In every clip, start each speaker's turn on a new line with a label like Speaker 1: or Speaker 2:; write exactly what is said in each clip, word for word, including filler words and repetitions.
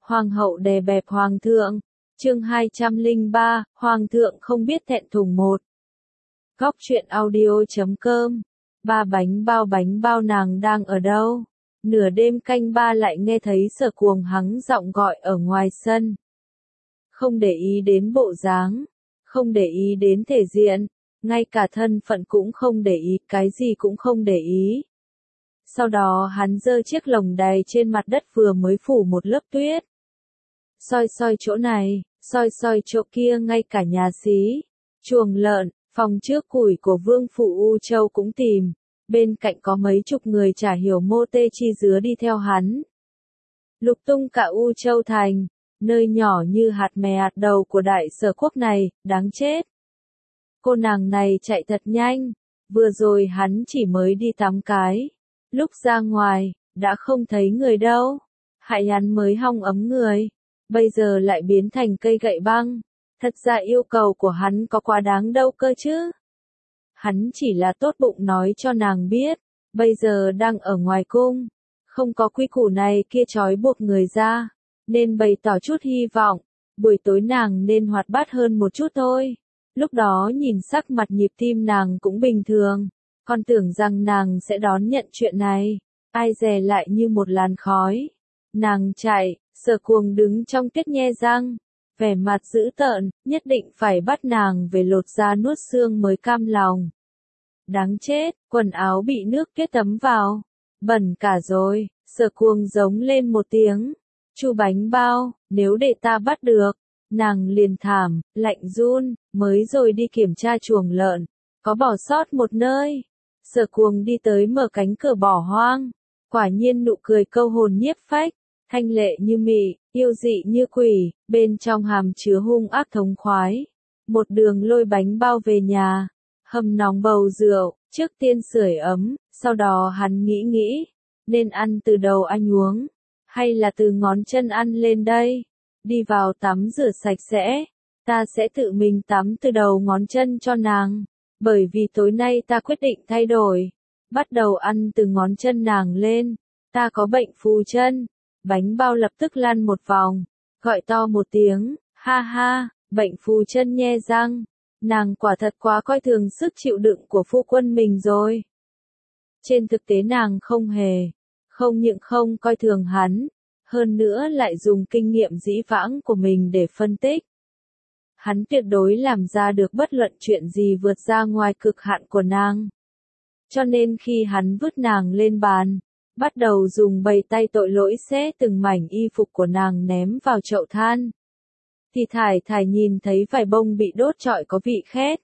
Speaker 1: Hoàng hậu đè bẹp hoàng thượng. Chương hai trăm lẻ ba, hoàng thượng không biết thẹn thùng một. Góc truyện audio chấm com. Ba bánh bao bánh bao nàng đang ở đâu? Nửa đêm canh ba lại nghe thấy Sở Cuồng hắng giọng gọi ở ngoài sân. Không để ý đến bộ dáng, không để ý đến thể diện, ngay cả thân phận cũng không để ý, cái gì cũng không để ý. Sau đó hắn giơ chiếc lồng đầy trên mặt đất vừa mới phủ một lớp tuyết. Soi soi chỗ này, soi soi chỗ kia, ngay cả nhà xí, chuồng lợn, phòng trước củi của Vương phủ U Châu cũng tìm. Bên cạnh có mấy chục người chả hiểu mô tê chi dứa đi theo hắn. Lục tung cả U Châu thành, nơi nhỏ như hạt mè hạt đầu của đại sở quốc này, đáng chết. Cô nàng này chạy thật nhanh, vừa rồi hắn chỉ mới đi tắm cái. Lúc ra ngoài, đã không thấy người đâu. Hại hắn mới hong ấm người, bây giờ lại biến thành cây gậy băng. Thật ra yêu cầu của hắn có quá đáng đâu cơ chứ. Hắn chỉ là tốt bụng nói cho nàng biết, bây giờ đang ở ngoài cung, không có quy củ này kia trói buộc người ra, nên bày tỏ chút hy vọng, buổi tối nàng nên hoạt bát hơn một chút thôi. Lúc đó nhìn sắc mặt nhịp tim nàng cũng bình thường, còn tưởng rằng nàng sẽ đón nhận chuyện này, ai dè lại như một làn khói. Nàng chạy, Sở Cuồng đứng trong tuyết nhe răng, vẻ mặt dữ tợn, nhất định phải bắt nàng về lột da nuốt xương mới cam lòng. Đáng chết, quần áo bị nước kết tấm vào, bẩn cả rồi. Sở Cuồng giống lên một tiếng. Chu bánh bao, nếu để ta bắt được, nàng liền thảm, lạnh run, mới rồi đi kiểm tra chuồng lợn, có bỏ sót một nơi. Sở Cuồng đi tới mở cánh cửa bỏ hoang, quả nhiên nụ cười câu hồn nhiếp phách, thanh lệ như mị, yêu dị như quỷ, bên trong hàm chứa hung ác thống khoái. Một đường lôi bánh bao về nhà, hầm nóng bầu rượu, trước tiên sưởi ấm, sau đó hắn nghĩ nghĩ, nên ăn từ đầu anh uống, hay là từ ngón chân ăn lên đây. Đi vào tắm rửa sạch sẽ, ta sẽ tự mình tắm từ đầu ngón chân cho nàng, bởi vì tối nay ta quyết định thay đổi, bắt đầu ăn từ ngón chân nàng lên, ta có bệnh phù chân. Bánh bao lập tức lăn một vòng, gọi to một tiếng, ha ha, bệnh phù chân nhe răng, nàng quả thật quá coi thường sức chịu đựng của phu quân mình rồi. Trên thực tế nàng không hề, không những không coi thường hắn, hơn nữa lại dùng kinh nghiệm dĩ vãng của mình để phân tích. Hắn tuyệt đối làm ra được bất luận chuyện gì vượt ra ngoài cực hạn của nàng. Cho nên khi hắn vứt nàng lên bàn, bắt đầu dùng bầy tay tội lỗi xé từng mảnh y phục của nàng ném vào chậu than, thì thải thải nhìn thấy vải bông bị đốt trọi có vị khét.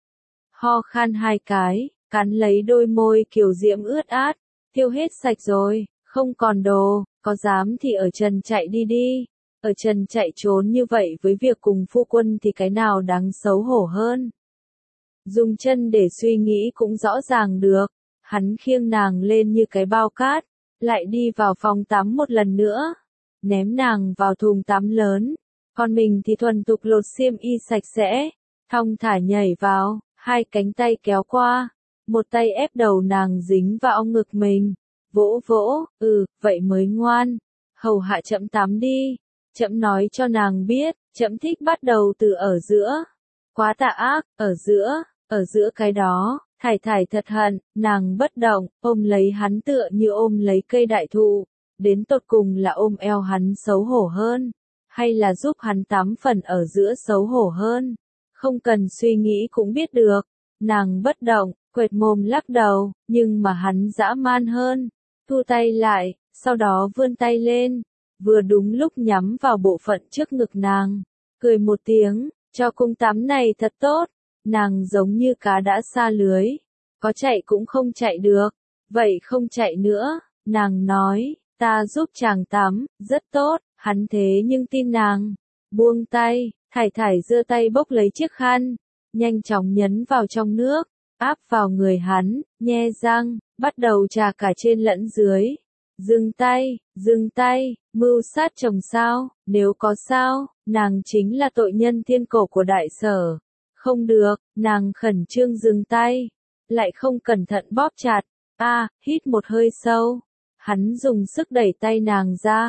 Speaker 1: Ho khan hai cái, cắn lấy đôi môi kiều diễm ướt át, tiêu hết sạch rồi, không còn đồ, có dám thì ở trần chạy đi đi. Ở trần chạy trốn như vậy với việc cùng phu quân thì cái nào đáng xấu hổ hơn. Dùng chân để suy nghĩ cũng rõ ràng được. Hắn khiêng nàng lên như cái bao cát, lại đi vào phòng tắm một lần nữa, ném nàng vào thùng tắm lớn, còn mình thì thuần thục lột xiêm y sạch sẽ, thong thả nhảy vào, hai cánh tay kéo qua, một tay ép đầu nàng dính vào ngực mình, vỗ vỗ, ừ, vậy mới ngoan, hầu hạ chậm tắm đi, chậm nói cho nàng biết, chậm thích bắt đầu từ ở giữa, quá tà ác, ở giữa, ở giữa cái đó. Thải thải thật hận, nàng bất động, ôm lấy hắn tựa như ôm lấy cây đại thụ, đến tột cùng là ôm eo hắn xấu hổ hơn, hay là giúp hắn tắm phần ở giữa xấu hổ hơn, không cần suy nghĩ cũng biết được. Nàng bất động, quệt mồm lắc đầu, nhưng mà hắn dã man hơn, thu tay lại, sau đó vươn tay lên, vừa đúng lúc nhắm vào bộ phận trước ngực nàng, cười một tiếng, cho cung tắm này thật tốt. Nàng giống như cá đã xa lưới, có chạy cũng không chạy được, vậy không chạy nữa, nàng nói, ta giúp chàng tắm, rất tốt, hắn thế nhưng tin nàng, buông tay, thải thải giơ tay bốc lấy chiếc khăn, nhanh chóng nhấn vào trong nước, áp vào người hắn, nhe răng, bắt đầu chà cả trên lẫn dưới, dừng tay, dừng tay, mưu sát chồng sao, nếu có sao, nàng chính là tội nhân thiên cổ của đại sở. Không được, nàng khẩn trương dừng tay, lại không cẩn thận bóp chặt, a, à, hít một hơi sâu, hắn dùng sức đẩy tay nàng ra,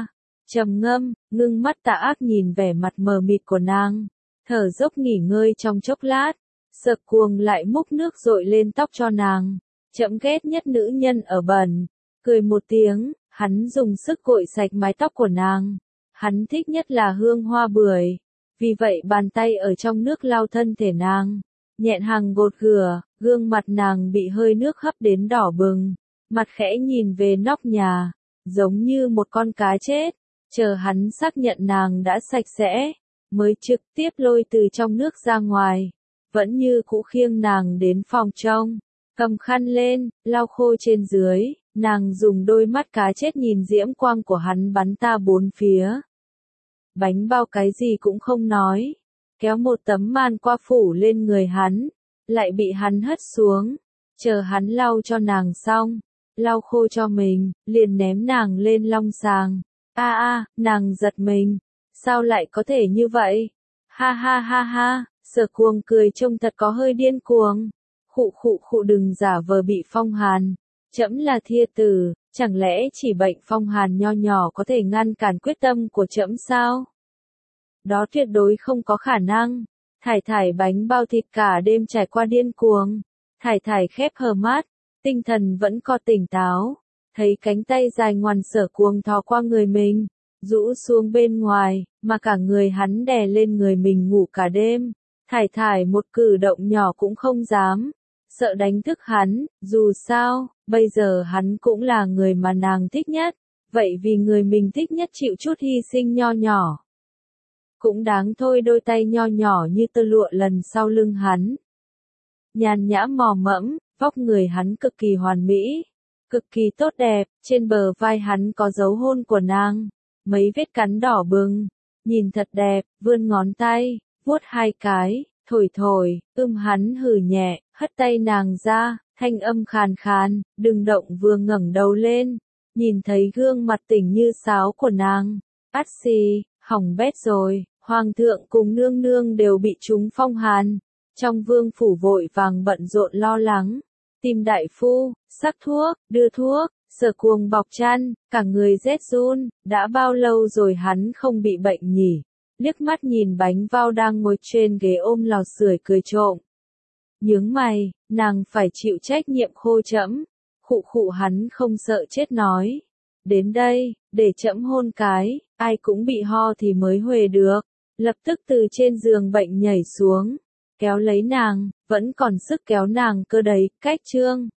Speaker 1: trầm ngâm, ngưng mắt tà ác nhìn vẻ mặt mờ mịt của nàng, thở dốc nghỉ ngơi trong chốc lát, Sở Cuồng lại múc nước dội lên tóc cho nàng, chậm ghét nhất nữ nhân ở bẩn, cười một tiếng, hắn dùng sức gội sạch mái tóc của nàng, hắn thích nhất là hương hoa bưởi, vì vậy bàn tay ở trong nước lau thân thể nàng, nhẹ hàng gột gửa, gương mặt nàng bị hơi nước hấp đến đỏ bừng, mặt khẽ nhìn về nóc nhà, giống như một con cá chết, chờ hắn xác nhận nàng đã sạch sẽ, mới trực tiếp lôi từ trong nước ra ngoài, vẫn như cũ khiêng nàng đến phòng trong, cầm khăn lên, lau khô trên dưới, nàng dùng đôi mắt cá chết nhìn diễm quang của hắn bắn ta bốn phía. Bánh bao cái gì cũng không nói, kéo một tấm màn qua phủ lên người hắn, lại bị hắn hất xuống, chờ hắn lau cho nàng xong, lau khô cho mình, liền ném nàng lên long sàng. A a, nàng giật mình, sao lại có thể như vậy? Ha ha ha ha, Sở Cuồng cười trông thật có hơi điên cuồng. Khụ khụ khụ, đừng giả vờ bị phong hàn, trẫm là thia tử, chẳng lẽ chỉ bệnh phong hàn nho nhỏ có thể ngăn cản quyết tâm của trẫm sao? Đó tuyệt đối không có khả năng. Thải Thải bánh bao thịt cả đêm trải qua điên cuồng. Thải Thải khép hờ mắt, tinh thần vẫn co tỉnh táo, thấy cánh tay dài ngoằn Sở Cuồng thò qua người mình, rũ xuống bên ngoài, mà cả người hắn đè lên người mình ngủ cả đêm. Thải Thải một cử động nhỏ cũng không dám, sợ đánh thức hắn, dù sao, bây giờ hắn cũng là người mà nàng thích nhất, vậy vì người mình thích nhất chịu chút hy sinh nho nhỏ. Cũng đáng thôi. Đôi tay nho nhỏ như tơ lụa lần sau lưng hắn. Nhàn nhã mò mẫm, vóc người hắn cực kỳ hoàn mỹ, cực kỳ tốt đẹp, trên bờ vai hắn có dấu hôn của nàng, mấy vết cắn đỏ bừng, nhìn thật đẹp, vươn ngón tay, vuốt hai cái, thổi thổi, ưm hắn hừ nhẹ, hất tay nàng ra, thanh âm khàn khàn, đừng động, vừa ngẩng đầu lên, nhìn thấy gương mặt tỉnh như sáo của nàng, át xì, hỏng bét rồi, hoàng thượng cùng nương nương đều bị trúng phong hàn, trong vương phủ vội vàng bận rộn lo lắng, tìm đại phu, sắc thuốc, đưa thuốc, Sở Cuồng bọc chăn, cả người rét run, đã bao lâu rồi hắn không bị bệnh nhỉ? Liếc mắt nhìn bánh bao đang ngồi trên ghế ôm lò sưởi cười trộm. Nhướng mày, nàng phải chịu trách nhiệm khô trẫm. Khụ khụ, hắn không sợ chết nói. Đến đây, để trẫm hôn cái, ai cũng bị ho thì mới huề được. Lập tức từ trên giường bệnh nhảy xuống, kéo lấy nàng, vẫn còn sức kéo nàng cơ đấy, cách trương.